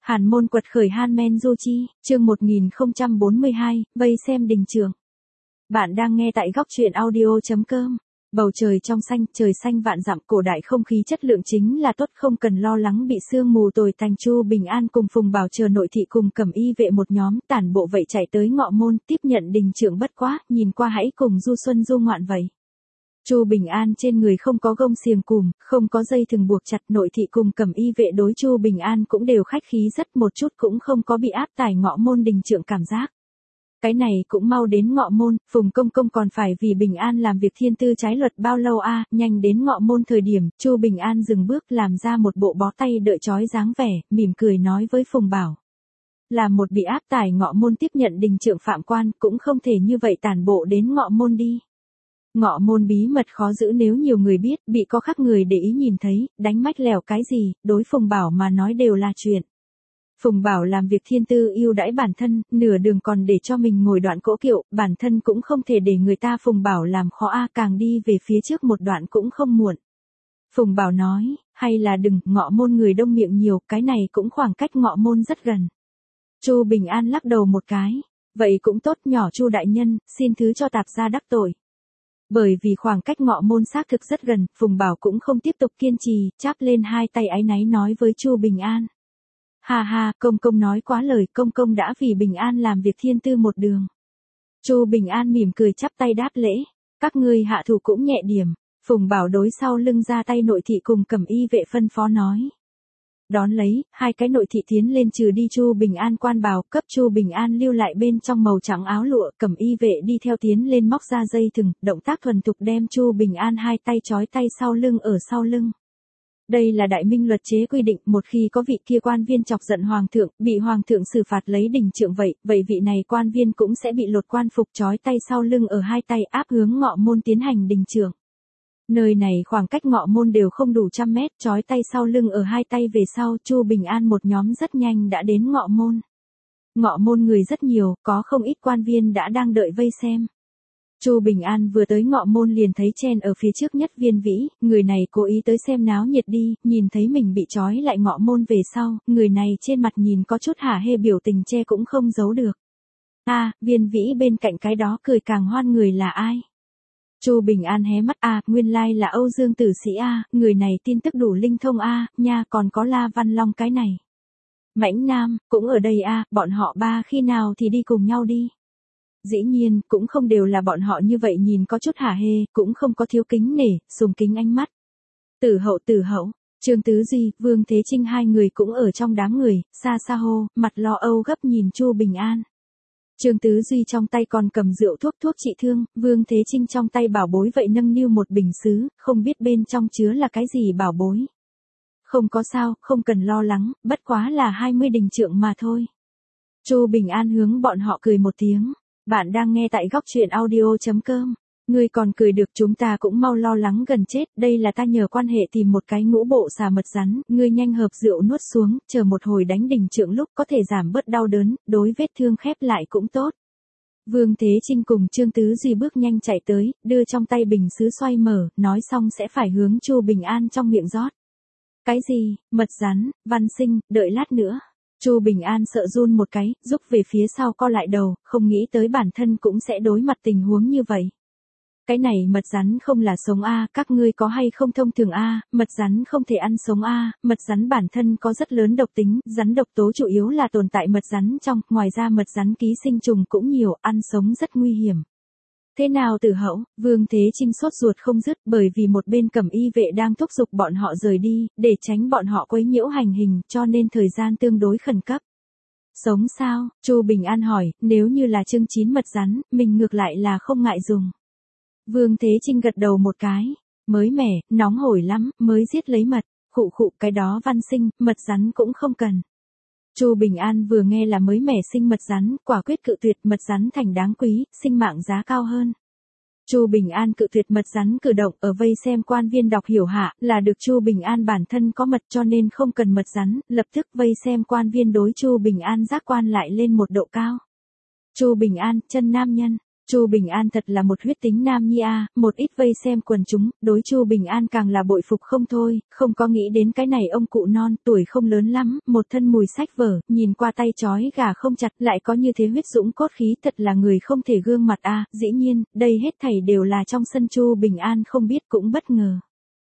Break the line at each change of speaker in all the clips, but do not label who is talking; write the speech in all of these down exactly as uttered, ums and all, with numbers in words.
Hàn môn quật khởi Hanmen Du Chi, chương một nghìn không trăm bốn mươi hai, vây xem đình trường. Bạn đang nghe tại góc truyện audio chấm com. Bầu trời trong xanh, trời xanh vạn dặm, cổ đại không khí chất lượng chính là tốt, không cần lo lắng bị sương mù tồi tành. Chu Bình An cùng Phùng Bảo chờ nội thị cùng Cẩm Y vệ một nhóm tản bộ vậy chạy tới ngọ môn, tiếp nhận đình trưởng. Bất quá, nhìn qua hãy cùng du xuân du ngoạn vậy. Chu Bình An trên người không có gông xiềng cùm, không có dây thừng buộc chặt, nội thị cùng Cẩm Y vệ đối Chu Bình An cũng đều khách khí rất, một chút cũng không có bị áp tải ngọ môn đình trưởng cảm giác. Cái này cũng mau đến ngọ môn, Phùng công công còn phải vì Bình An làm việc thiên tư trái luật bao lâu a? À, nhanh đến ngọ môn thời điểm, Chu Bình An dừng bước làm ra một bộ bó tay đợi trói dáng vẻ, mỉm cười nói với Phùng Bảo. Là một bị áp tải ngọ môn tiếp nhận đình trưởng phạm quan, cũng không thể như vậy tản bộ đến ngọ môn đi. Ngọ môn bí mật khó giữ, nếu nhiều người biết, bị có khác người để ý nhìn thấy, đánh mách lèo cái gì, đối Phùng Bảo mà nói đều là chuyện. Phùng Bảo làm việc thiên tư yêu đãi bản thân, nửa đường còn để cho mình ngồi đoạn cỗ kiệu, bản thân cũng không thể để người ta Phùng Bảo làm khó a, càng đi về phía trước một đoạn cũng không muộn. Phùng Bảo nói, hay là đừng, ngọ môn người đông miệng nhiều, cái này cũng khoảng cách ngọ môn rất gần. Chu Bình An lắc đầu một cái, vậy cũng tốt, nhỏ Chu đại nhân, xin thứ cho tạp gia đắc tội. Bởi vì khoảng cách ngọ môn xác thực rất gần, Phùng Bảo cũng không tiếp tục kiên trì, chắp lên hai tay áy náy nói với Chu Bình An. Ha ha, công công nói quá lời, công công đã vì Bình An làm việc thiên tư một đường. Chu Bình An mỉm cười chắp tay đáp lễ, các ngươi hạ thủ cũng nhẹ điểm. Phùng Bảo đối sau lưng ra tay nội thị cùng Cẩm Y vệ phân phó nói. Đón lấy, hai cái nội thị tiến lên trừ đi Chu Bình An quan bào, cấp Chu Bình An lưu lại bên trong màu trắng áo lụa, Cẩm Y vệ đi theo tiến lên móc ra dây thừng, động tác thuần thục đem Chu Bình An hai tay trói tay sau lưng ở sau lưng. Đây là đại minh luật chế quy định, một khi có vị kia quan viên chọc giận hoàng thượng, bị hoàng thượng xử phạt lấy đình trượng vậy, vậy vị này quan viên cũng sẽ bị lột quan phục trói tay sau lưng ở hai tay áp hướng ngọ môn tiến hành đình trượng. Nơi này khoảng cách ngọ môn đều không đủ trăm mét, trói tay sau lưng ở hai tay về sau, Chu Bình An một nhóm rất nhanh đã đến ngọ môn. Ngọ môn người rất nhiều, có không ít quan viên đã đang đợi vây xem. Chu Bình An vừa tới ngọ môn liền thấy chen ở phía trước nhất Viên Vĩ, người này cố ý tới xem náo nhiệt đi, nhìn thấy mình bị trói lại ngọ môn về sau, người này trên mặt nhìn có chút hả hê, biểu tình che cũng không giấu được. A, à, Viên Vĩ bên cạnh cái đó cười càng hoan, người là ai? Chu Bình An hé mắt, a, à, nguyên lai là Âu Dương tử sĩ a, à, người này tin tức đủ linh thông a, à, nha, còn có La Văn Long cái này. Mãnh Nam, cũng ở đây a, à, bọn họ ba khi nào thì đi cùng nhau đi. Dĩ nhiên, cũng không đều là bọn họ như vậy, nhìn có chút hả hê, cũng không có thiếu kính nể, sùng kính ánh mắt. Tử hậu tử hậu, Trương Tứ Duy, Vương Thế Trinh hai người cũng ở trong đám người, xa xa hô, mặt lo âu gấp nhìn Chu Bình An. Trương Tứ Duy trong tay còn cầm rượu thuốc thuốc trị thương, Vương Thế Trinh trong tay bảo bối vậy nâng niu một bình sứ, không biết bên trong chứa là cái gì bảo bối. Không có sao, không cần lo lắng, bất quá là hai mươi đình trượng mà thôi. Chu Bình An hướng bọn họ cười một tiếng. Bạn đang nghe tại góc truyện audio chấm com. Ngươi còn cười được, chúng ta cũng mau lo lắng gần chết, đây là ta nhờ quan hệ tìm một cái ngũ bộ xà mật rắn, ngươi nhanh hợp rượu nuốt xuống, chờ một hồi đánh đình trượng lúc có thể giảm bớt đau đớn, đối vết thương khép lại cũng tốt. Vương Thế Trinh cùng Trương Tứ Duy bước nhanh chạy tới, đưa trong tay bình sứ xoay mở, nói xong sẽ phải hướng Chu Bình An trong miệng rót. Cái gì, mật rắn, Văn Sinh, đợi lát nữa. Chu Bình An sợ run một cái, rúc về phía sau co lại đầu, không nghĩ tới bản thân cũng sẽ đối mặt tình huống như vậy. Cái này mật rắn không là sống a, các ngươi có hay không thông thường a, mật rắn không thể ăn sống a, mật rắn bản thân có rất lớn độc tính, rắn độc tố chủ yếu là tồn tại mật rắn trong, ngoài ra mật rắn ký sinh trùng cũng nhiều, ăn sống rất nguy hiểm. Thế nào Tử hậu? Vương Thế Trinh sốt ruột không dứt, bởi vì một bên Cẩm Y vệ đang thúc giục bọn họ rời đi, để tránh bọn họ quấy nhiễu hành hình, cho nên thời gian tương đối khẩn cấp. Sống sao? Chu Bình An hỏi, nếu như là chương chín mật rắn, mình ngược lại là không ngại dùng. Vương Thế Trinh gật đầu một cái, mới mẻ, nóng hổi lắm, mới giết lấy mật, khụ khụ, cái đó Văn Sinh, mật rắn cũng không cần. Chu Bình An vừa nghe là mới mẻ sinh mật rắn, quả quyết cự tuyệt, mật rắn thành đáng quý, sinh mạng giá cao hơn. Chu Bình An cự tuyệt mật rắn cử động, ở vây xem quan viên đọc hiểu hạ, là được Chu Bình An bản thân có mật cho nên không cần mật rắn, lập tức vây xem quan viên đối Chu Bình An giác quan lại lên một độ cao. Chu Bình An, chân nam nhân, Chu Bình An thật là một huyết tính nam nhi a, một ít vây xem quần chúng, đối Chu Bình An càng là bội phục không thôi, không có nghĩ đến cái này ông cụ non, tuổi không lớn lắm, một thân mùi sách vở, nhìn qua tay trói gà không chặt, lại có như thế huyết dũng cốt khí, thật là người không thể gương mặt a, dĩ nhiên, đây hết thảy đều là trong sân Chu Bình An không biết cũng bất ngờ.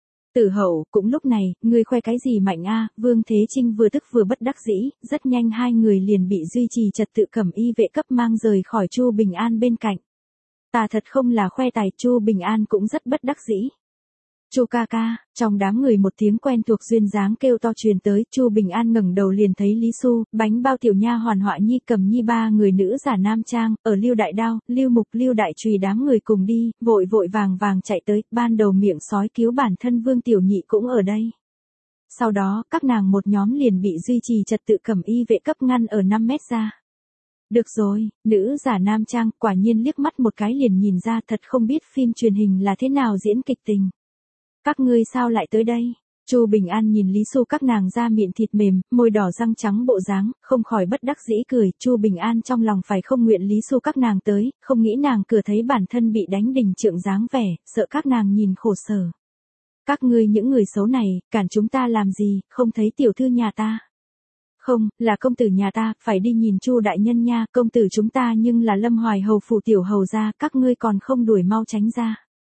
Tử Hậu, cũng lúc này, ngươi khoe cái gì mạnh a? Vương Thế Trinh vừa tức vừa bất đắc dĩ, rất nhanh hai người liền bị duy trì trật tự cẩm y vệ cấp mang rời khỏi Chu Bình An bên cạnh. Ta thật không là khoe tài, Chu Bình An cũng rất bất đắc dĩ. Chu ca ca, trong đám người một tiếng quen thuộc duyên dáng kêu to truyền tới, Chu Bình An ngẩng đầu liền thấy Lý Xu, Bánh Bao tiểu nha hoàn Họa Nhi Cầm Nhi ba người nữ giả nam trang, ở Lưu Đại Đao, Lưu Mục, Lưu Đại Trùy đám người cùng đi, vội vội vàng vàng chạy tới, ban đầu miệng sói cứu bản thân Vương Tiểu Nhị cũng ở đây. Sau đó, các nàng một nhóm liền bị duy trì trật tự cẩm y vệ cấp ngăn ở năm mét ra. Được rồi, nữ giả nam trang, quả nhiên liếc mắt một cái liền nhìn ra, thật không biết phim truyền hình là thế nào diễn kịch tình. Các ngươi sao lại tới đây? Chu Bình An nhìn Lý Xu các nàng da miệng thịt mềm, môi đỏ răng trắng bộ dáng, không khỏi bất đắc dĩ cười, Chu Bình An trong lòng phải không nguyện Lý Xu các nàng tới, không nghĩ nàng cửa thấy bản thân bị đánh đình trượng dáng vẻ, sợ các nàng nhìn khổ sở. Các ngươi những người xấu này, cản chúng ta làm gì, không thấy tiểu thư nhà ta? Không, là công tử nhà ta, phải đi nhìn Chu đại nhân nha, công tử chúng ta nhưng là Lâm Hoài hầu phủ tiểu hầu gia, các ngươi còn không đuổi mau tránh ra.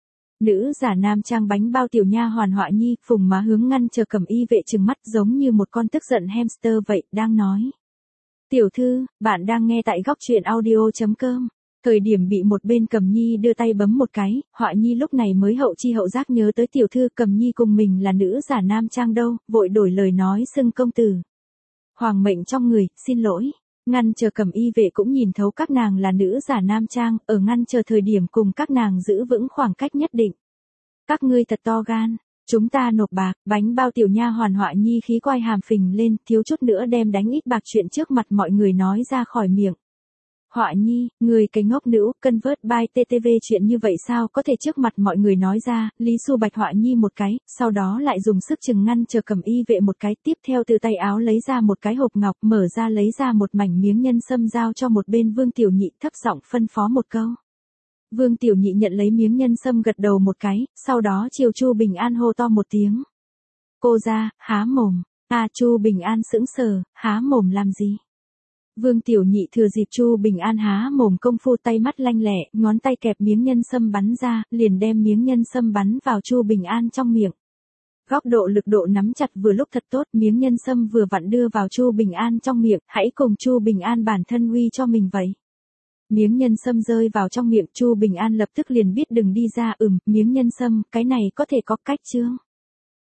Nữ giả nam trang Bánh Bao tiểu nha hoàn Họa Nhi, phùng má hướng ngăn chờ cẩm y vệ trừng mắt giống như một con tức giận hamster vậy, đang nói. Tiểu thư, bạn đang nghe tại góc truyện audio chấm com. Thời điểm bị một bên Cầm Nhi đưa tay bấm một cái, Họa Nhi lúc này mới hậu chi hậu giác nhớ tới tiểu thư Cầm Nhi cùng mình là nữ giả nam trang đâu, vội đổi lời nói xưng công tử. Hoàng mệnh trong người, xin lỗi. Ngăn chờ cẩm y vệ cũng nhìn thấu các nàng là nữ giả nam trang, ở ngăn chờ thời điểm cùng các nàng giữ vững khoảng cách nhất định. Các ngươi thật to gan, chúng ta nộp bạc, Bánh Bao tiểu nha hoàn Họa Nhi khí quai hàm phình lên, thiếu chút nữa đem đánh ít bạc chuyện trước mặt mọi người nói ra khỏi miệng. Họa Nhi, người cái ngốc nữ, cân vớt by tê tê vê chuyện như vậy sao có thể trước mặt mọi người nói ra, Lý Xu bạch Họa Nhi một cái, sau đó lại dùng sức chừng ngăn chờ cẩm y vệ một cái, tiếp theo từ tay áo lấy ra một cái hộp ngọc, mở ra lấy ra một mảnh miếng nhân sâm giao cho một bên Vương Tiểu Nhị, thấp giọng phân phó một câu. Vương Tiểu Nhị nhận lấy miếng nhân sâm gật đầu một cái, sau đó chiều Chu Bình An hô to một tiếng. Cô ra, há mồm, à Chu Bình An sững sờ, há mồm làm gì? Vương Tiểu Nhị thừa dịp Chu Bình An há mồm công phu tay mắt lanh lẹ, ngón tay kẹp miếng nhân sâm bắn ra, liền đem miếng nhân sâm bắn vào Chu Bình An trong miệng. Góc độ lực độ nắm chặt vừa lúc thật tốt, miếng nhân sâm vừa vặn đưa vào Chu Bình An trong miệng, hãy cùng Chu Bình An bản thân uy cho mình vậy. Miếng nhân sâm rơi vào trong miệng, Chu Bình An lập tức liền biết đừng đi ra, ừm, miếng nhân sâm, cái này có thể có cách chưa?